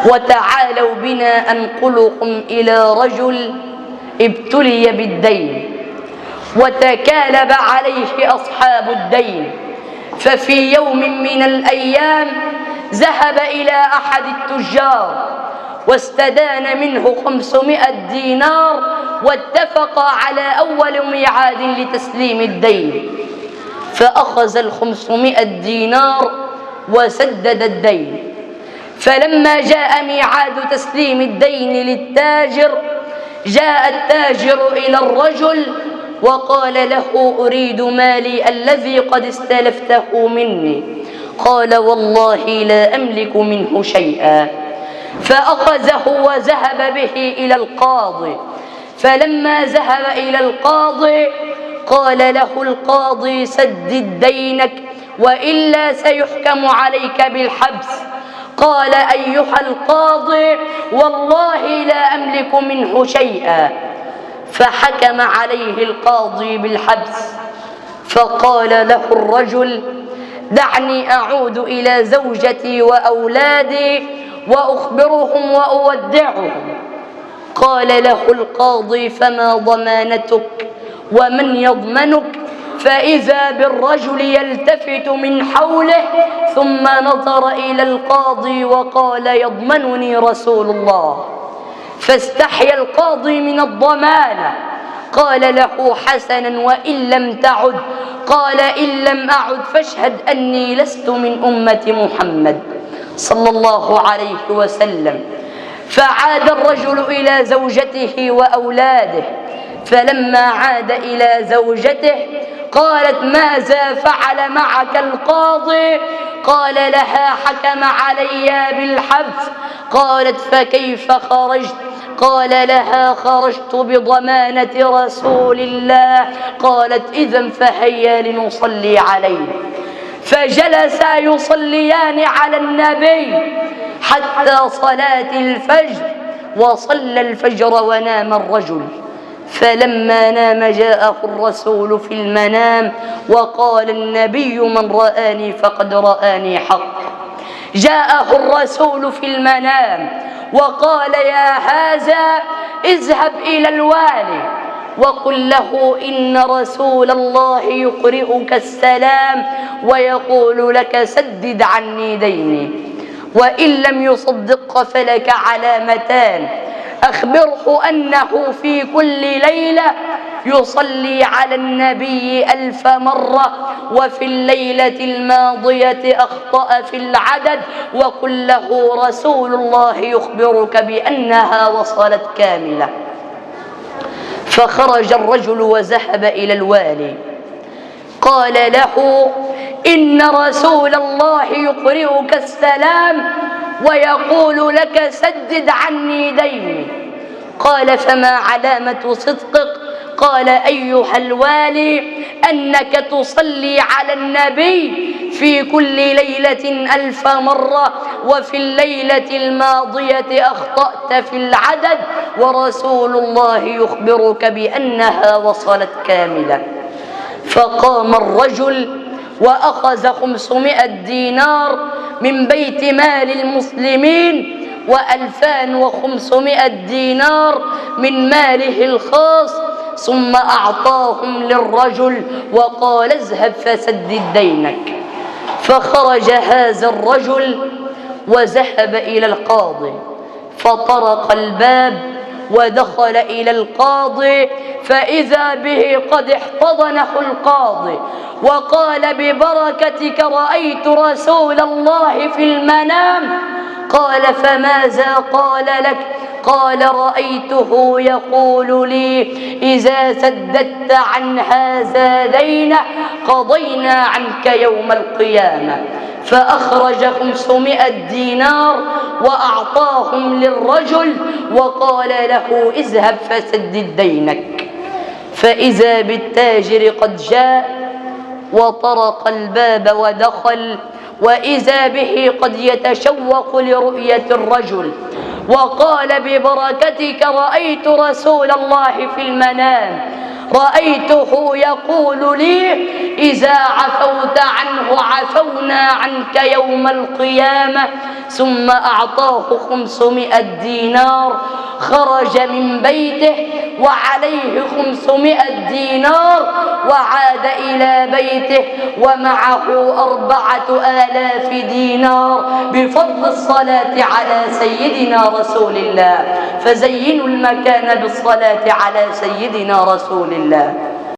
وتعالوا بنا أنقلكم إلى رجل ابتلي بالدين وتكالب عليه أصحاب الدين. ففي يوم من الأيام ذهب إلى أحد التجار واستدان منه 500 دينار، واتفقا على أول ميعاد لتسليم الدين، فأخذ 500 دينار وسدد الدين. فلما جاء ميعاد تسليم الدين للتاجر، جاء التاجر إلى الرجل وقال له: أريد مالي الذي قد استلفته مني. قال: والله لا أملك منه شيئا. فأخذه وذهب به إلى القاضي. فلما ذهب إلى القاضي قال له القاضي: سدد دينك وإلا سيحكم عليك بالحبس. قال: أيها القاضي، والله لا أملك منه شيئا. فحكم عليه القاضي بالحبس. فقال له الرجل: دعني أعود إلى زوجتي وأولادي وأخبرهم وأودعهم. قال له القاضي: فما ضمانتك ومن يضمنك؟ فإذا بالرجل يلتفت من حوله ثم نظر إلى القاضي وقال: يضمنني رسول الله. فاستحيا القاضي من الضمانة. قال له: حسنا، وإن لم تعد؟ قال: إن لم أعد فاشهد أني لست من أمة محمد صلى الله عليه وسلم. فعاد الرجل إلى زوجته وأولاده. فلما عاد إلى زوجته قالت: ماذا فعل معك القاضي؟ قال لها: حكم علي بالحبس. قالت: فكيف خرجت؟ قال لها: خرجت بضمانة رسول الله. قالت: إذن فهيا لنصلي عليه. فجلسا يصليان على النبي حتى صلاة الفجر، وصلى الفجر ونام الرجل. فلما نام جاءه الرسول في المنام وقال: النبي من رآني فقد رآني حق. جاءه الرسول في المنام وقال: يا هذا، اذهب إلى الوالي وقل له إن رسول الله يقرئك السلام ويقول لك: سدد عني ديني. وإن لم يصدقك فلك علامتان: أخبره أنه في كل ليلة يصلي على النبي 1000 مرة، وفي الليلة الماضية أخطأ في العدد، وقل له رسول الله يخبرك بأنها وصلت كاملة. فخرج الرجل وذهب إلى الوالي. قال له: إن رسول الله يقرئك السلام ويقول لك: سدد عني ديني. قال: فما علامة صدقك؟ قال: أيها الوالي، أنك تصلي على النبي في كل ليلة 1000 مرة، وفي الليلة الماضية أخطأت في العدد، ورسول الله يخبرك بأنها وصلت كاملة. فقام الرجل وأخذ 500 دينار من بيت مال المسلمين و2500 دينار من ماله الخاص، ثم أعطاهم للرجل وقال: اذهب فسدد دينك. فخرج هذا الرجل وذهب إلى القاضي، فطرق الباب ودخل إلى القاضي، فإذا به قد احتضنه القاضي وقال: ببركتك رأيت رسول الله في المنام. قال: فماذا قال لك؟ قال: رأيته يقول لي: إذا سددت عن هذا دينه قضينا عنك يوم القيامة. فأخرج 500 دينار وأعطاهم للرجل وقال له: اذهب فسدد دينك. فإذا بالتاجر قد جاء وطرق الباب ودخل، وإذا به قد يتشوق لرؤية الرجل، وقال: ببركتك رأيت رسول الله في المنام. رأيته يقول لي: إذا عفوت عنه عفونا عنك يوم القيامة. ثم أعطاه 500 دينار. خرج من بيته وعليه 500 دينار، وعاد إلى بيته ومعه 4000 دينار بفضل الصلاة على سيدنا رسول الله. فزينوا المكان بالصلاة على سيدنا رسول الله.